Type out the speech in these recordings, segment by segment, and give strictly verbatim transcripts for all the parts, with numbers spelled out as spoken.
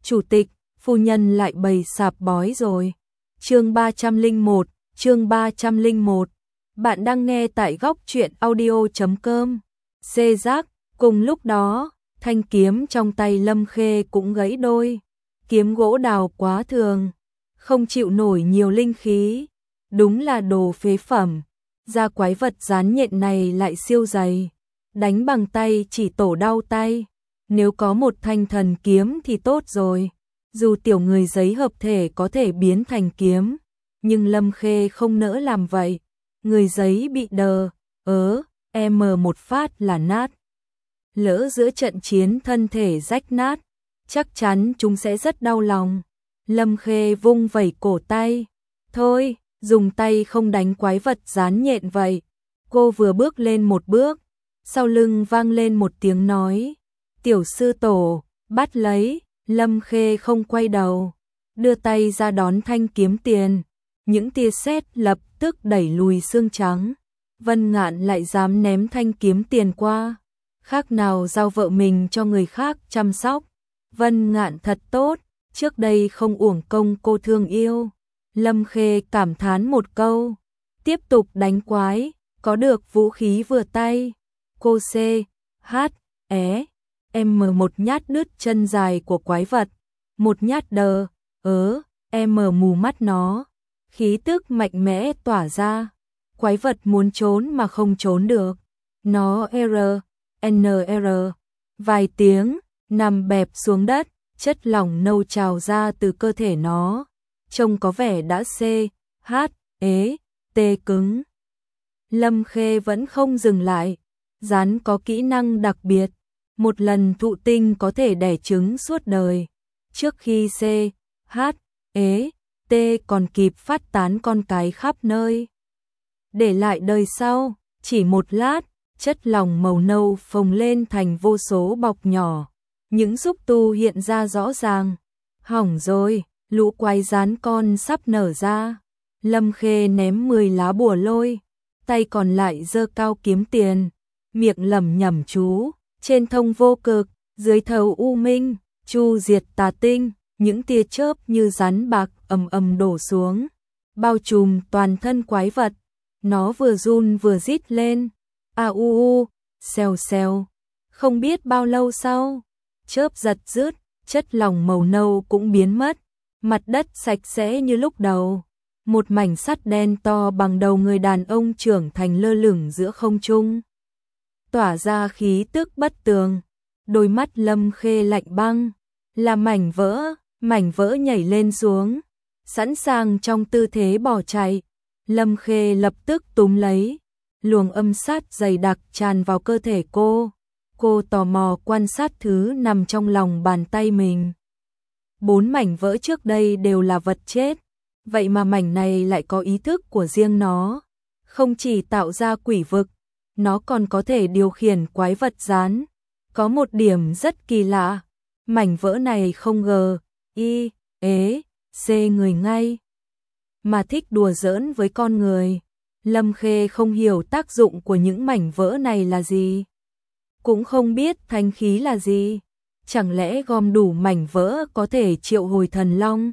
Chủ tịch, phu nhân lại bày sạp bói rồi. Chương ba trăm lẻ một, chương ba trăm lẻ một. Bạn đang nghe tại góc truyện audio chấm com. Xê giác, cùng lúc đó, thanh kiếm trong tay Lâm Khê cũng gãy đôi. Kiếm gỗ đào quá thường, không chịu nổi nhiều linh khí, đúng là đồ phế phẩm. Da quái vật dán nhện này lại siêu dày, đánh bằng tay chỉ tổ đau tay. Nếu có một thanh thần kiếm thì tốt rồi. Dù tiểu người giấy hợp thể có thể biến thành kiếm, nhưng Lâm Khê không nỡ làm vậy. Người giấy bị đờ, ớ, em một phát là nát. Lỡ giữa trận chiến thân thể rách nát, chắc chắn chúng sẽ rất đau lòng. Lâm Khê vung vẩy cổ tay. Thôi, dùng tay không đánh quái vật dán nhện vậy. Cô vừa bước lên một bước, sau lưng vang lên một tiếng nói. Tiểu sư tổ, bắt lấy. Lâm Khê không quay đầu, đưa tay ra đón thanh kiếm tiền. Những tia sét lập tức đẩy lùi xương trắng. Vân Ngạn lại dám ném thanh kiếm tiền qua, khác nào giao vợ mình cho người khác chăm sóc. Vân Ngạn thật tốt, trước đây không uổng công cô thương yêu. Lâm Khê cảm thán một câu, tiếp tục đánh quái, có được vũ khí vừa tay. Cô C, H, é, M một nhát đứt chân dài của quái vật, một nhát đờ, ớ, M mù mắt nó. Khí tức mạnh mẽ tỏa ra, quái vật muốn trốn mà không trốn được. Nó R, N R, vài tiếng, nằm bẹp xuống đất, chất lỏng nâu trào ra từ cơ thể nó. Trông có vẻ đã C, H, ế, T cứng. Lâm Khê vẫn không dừng lại, rắn có kỹ năng đặc biệt. Một lần thụ tinh có thể đẻ trứng suốt đời. Trước khi C, H, ế, T còn kịp phát tán con cái khắp nơi. Để lại đời sau, chỉ một lát, chất lỏng màu nâu phồng lên thành vô số bọc nhỏ. Những xúc tu hiện ra rõ ràng. Hỏng rồi, lũ quái rán con sắp nở ra. Lâm Khê ném mười lá bùa lôi, tay còn lại giơ cao kiếm tiền, miệng lẩm nhẩm chú. Trên thông vô cực, dưới thầu u minh, chu diệt tà tinh, những tia chớp như rắn bạc ầm ầm đổ xuống, bao trùm toàn thân quái vật. Nó vừa run vừa rít lên, a u u, xèo xèo. Không biết bao lâu sau, chớp giật rứt, chất lỏng màu nâu cũng biến mất, mặt đất sạch sẽ như lúc đầu. Một mảnh sắt đen to bằng đầu người đàn ông trưởng thành lơ lửng giữa không trung, tỏa ra khí tức bất tường. Đôi mắt Lâm Khê lạnh băng, là mảnh vỡ, mảnh vỡ nhảy lên xuống, sẵn sàng trong tư thế bỏ chạy. Lâm Khê lập tức túm lấy, luồng âm sát dày đặc tràn vào cơ thể cô. Cô tò mò quan sát thứ nằm trong lòng bàn tay mình. Bốn mảnh vỡ trước đây đều là vật chết, vậy mà mảnh này lại có ý thức của riêng nó. Không chỉ tạo ra quỷ vực, nó còn có thể điều khiển quái vật rán. Có một điểm rất kỳ lạ, mảnh vỡ này không G, I, ế, C người ngay, mà thích đùa giỡn với con người. Lâm Khê không hiểu tác dụng của những mảnh vỡ này là gì, cũng không biết thánh khí là gì. Chẳng lẽ gom đủ mảnh vỡ có thể triệu hồi thần long,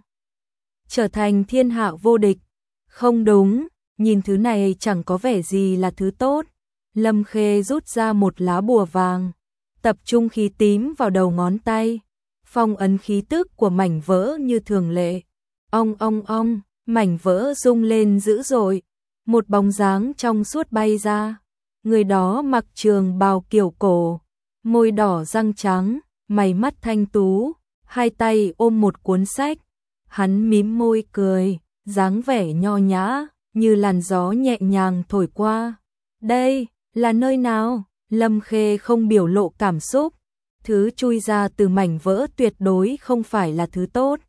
trở thành thiên hạ vô địch? Không đúng, nhìn thứ này chẳng có vẻ gì là thứ tốt. Lâm Khê rút ra một lá bùa vàng, tập trung khí tím vào đầu ngón tay, phong ấn khí tức của mảnh vỡ như thường lệ. Ong ong ong, mảnh vỡ rung lên dữ dội, một bóng dáng trong suốt bay ra. Người đó mặc trường bào kiểu cổ, môi đỏ răng trắng, mày mắt thanh tú, hai tay ôm một cuốn sách. Hắn mím môi cười, dáng vẻ nho nhã, như làn gió nhẹ nhàng thổi qua. Đây là nơi nào? Lâm Khê không biểu lộ cảm xúc. Thứ chui ra từ mảnh vỡ tuyệt đối không phải là thứ tốt.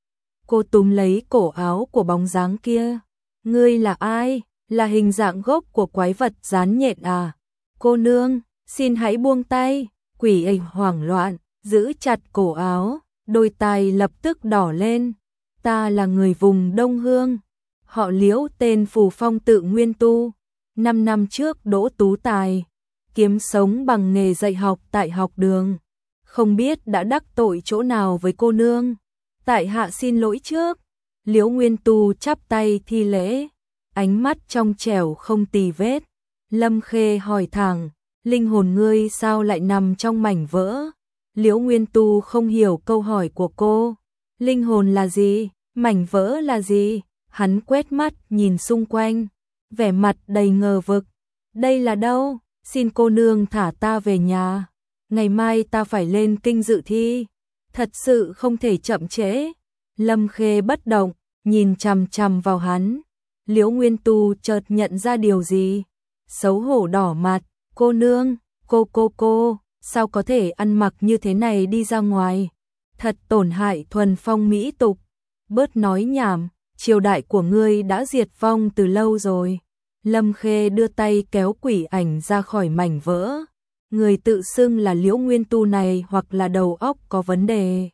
Cô túm lấy cổ áo của bóng dáng kia. Ngươi là ai? Là hình dạng gốc của quái vật rán nhện à? Cô nương, xin hãy buông tay. Quỷ ấy hoảng loạn, giữ chặt cổ áo, đôi tai lập tức đỏ lên. Ta là người vùng Đông Hương, họ Liễu, tên Phù Phong tự nguyên tu. Năm năm trước đỗ tú tài, kiếm sống bằng nghề dạy học tại học đường. không biết đã đắc tội chỗ nào với cô nương. Tại hạ xin lỗi trước. Liễu Nguyên Tu chắp tay thi lễ, ánh mắt trong trẻo không tì vết. Lâm Khê hỏi thẳng, linh hồn ngươi sao lại nằm trong mảnh vỡ? Liễu Nguyên Tu không hiểu câu hỏi của cô. Linh hồn là gì? Mảnh vỡ là gì? Hắn quét mắt nhìn xung quanh, vẻ mặt đầy ngờ vực. Đây là đâu? Xin cô nương thả ta về nhà. Ngày mai ta phải lên kinh dự thi. Thật sự không thể chậm trễ. Lâm Khê bất động, nhìn chằm chằm vào hắn. Liễu Nguyên Tu chợt nhận ra điều gì. Xấu hổ đỏ mặt. Cô nương, cô cô cô, sao có thể ăn mặc như thế này đi ra ngoài? Thật tổn hại thuần phong mỹ tục. Bớt nói nhảm, triều đại của ngươi đã diệt vong từ lâu rồi. Lâm Khê đưa tay kéo quỷ ảnh ra khỏi mảnh vỡ. Người tự xưng là Liễu Nguyên Tu này hoặc là đầu óc có vấn đề,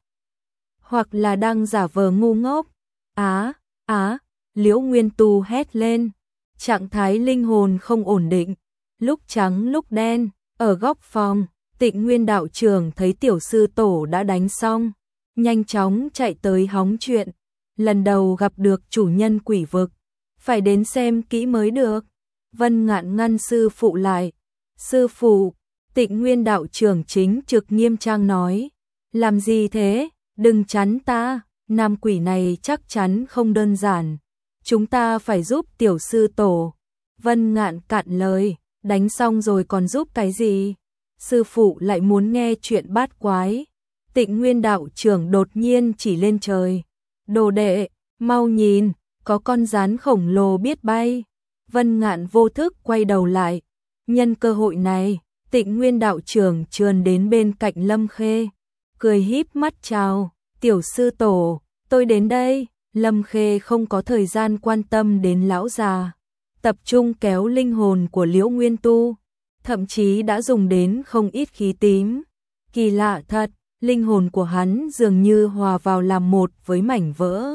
hoặc là đang giả vờ ngu ngốc. Á, á, Liễu Nguyên Tu hét lên. Trạng thái linh hồn không ổn định, lúc trắng lúc đen. Ở góc phòng, Tịnh Nguyên đạo trưởng thấy tiểu sư tổ đã đánh xong, nhanh chóng chạy tới hóng chuyện. Lần đầu gặp được chủ nhân quỷ vực, phải đến xem kỹ mới được. Vân Ngạn ngăn sư phụ lại. Sư phụ, Tịnh Nguyên đạo trưởng chính trực nghiêm trang nói. Làm gì thế? Đừng chắn ta, nam quỷ này chắc chắn không đơn giản. Chúng ta phải giúp tiểu sư tổ. Vân Ngạn cạn lời, đánh xong rồi còn giúp cái gì? Sư phụ lại muốn nghe chuyện bát quái. Tịnh Nguyên đạo trưởng đột nhiên chỉ lên trời. Đồ đệ, mau nhìn, có con gián khổng lồ biết bay. Vân Ngạn vô thức quay đầu lại. Nhân cơ hội này, Tịnh Nguyên đạo trưởng trườn đến bên cạnh Lâm Khê, cười híp mắt chào. Tiểu sư tổ, tôi đến đây. Lâm Khê không có thời gian quan tâm đến lão già, tập trung kéo linh hồn của Liễu Nguyên Tu, thậm chí đã dùng đến không ít khí tím. Kỳ lạ thật, linh hồn của hắn dường như hòa vào làm một với mảnh vỡ.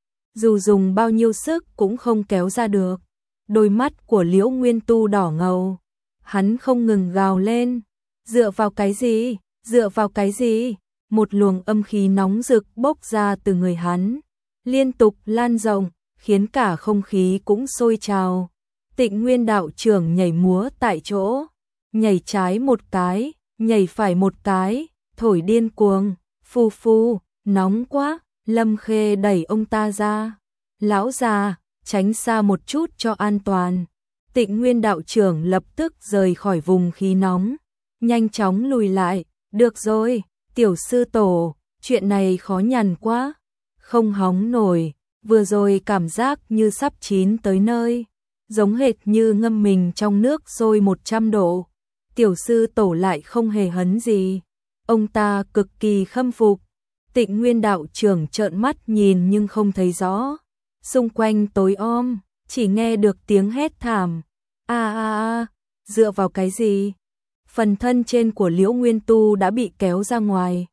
Dù dùng bao nhiêu sức cũng không kéo ra được. Đôi mắt của Liễu Nguyên Tu đỏ ngầu. Hắn không ngừng gào lên. Dựa vào cái gì? Dựa vào cái gì? Một luồng âm khí nóng rực bốc ra từ người hắn, liên tục lan rộng, khiến cả không khí cũng sôi trào. Tịnh Nguyên đạo trưởng nhảy múa tại chỗ, nhảy trái một cái, nhảy phải một cái, thổi điên cuồng. Phu phu, nóng quá. Lâm Khê đẩy ông ta ra. Lão già, tránh xa một chút cho an toàn. Tịnh Nguyên đạo trưởng lập tức rời khỏi vùng khí nóng, nhanh chóng lùi lại. Được rồi, tiểu sư tổ, chuyện này khó nhằn quá. Không hóng nổi, vừa rồi cảm giác như sắp chín tới nơi, giống hệt như ngâm mình trong nước sôi một trăm độ. Tiểu sư tổ lại không hề hấn gì. Ông ta cực kỳ khâm phục. Tịnh Nguyên đạo trưởng trợn mắt nhìn nhưng không thấy rõ. Xung quanh tối om, chỉ nghe được tiếng hét thảm. A a a, dựa vào cái gì? Phần thân trên của Liễu Nguyên Tu đã bị kéo ra ngoài.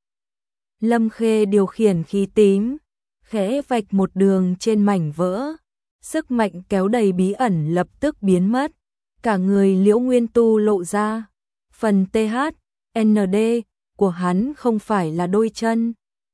Lâm Khê điều khiển khí tím, khẽ vạch một đường trên mảnh vỡ. Sức mạnh kéo đầy bí ẩn lập tức biến mất. Cả người Liễu Nguyên Tu lộ ra. Phần tê hát, en đê của hắn không phải là đôi chân,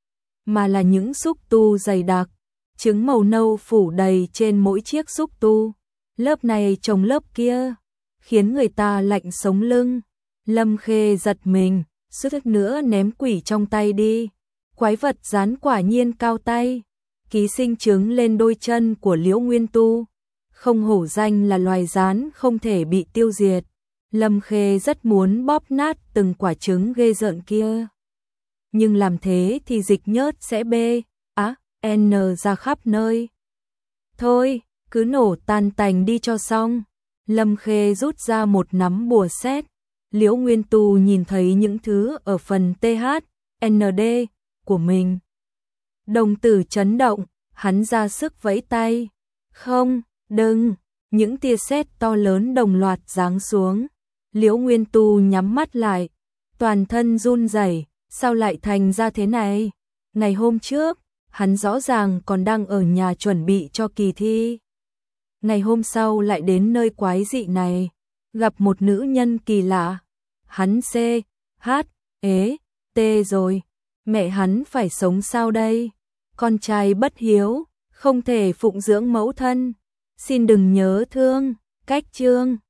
mà là những xúc tu dày đặc, trứng màu nâu phủ đầy trên mỗi chiếc xúc tu. Lớp này chồng lớp kia, khiến người ta lạnh sống lưng. Lâm Khê giật mình, suýt nữa ném quỷ trong tay đi. Quái vật rán quả nhiên cao tay, ký sinh trứng lên đôi chân của Liễu Nguyên Tu. Không hổ danh là loài rán không thể bị tiêu diệt. Lâm Khê rất muốn bóp nát từng quả trứng ghê rợn kia. Nhưng làm thế thì dịch nhớt sẽ bê, á, n ra khắp nơi. Thôi, cứ nổ tan tành đi cho xong. Lâm Khê rút ra một nắm bùa sét. Liễu Nguyên Tu nhìn thấy những thứ ở phần tê hát, en đê của mình. Đồng tử chấn động, hắn ra sức vẫy tay. Không, đừng, những tia sét to lớn đồng loạt giáng xuống. Liễu Nguyên Tu nhắm mắt lại, toàn thân run rẩy. Sao lại thành ra thế này? Ngày hôm trước, hắn rõ ràng còn đang ở nhà chuẩn bị cho kỳ thi. Ngày hôm sau lại đến nơi quái dị này, gặp một nữ nhân kỳ lạ. Hắn C, H, ế, T, tê rồi, mẹ hắn phải sống sao đây? Con trai bất hiếu, không thể phụng dưỡng mẫu thân, xin đừng nhớ thương, cách chương.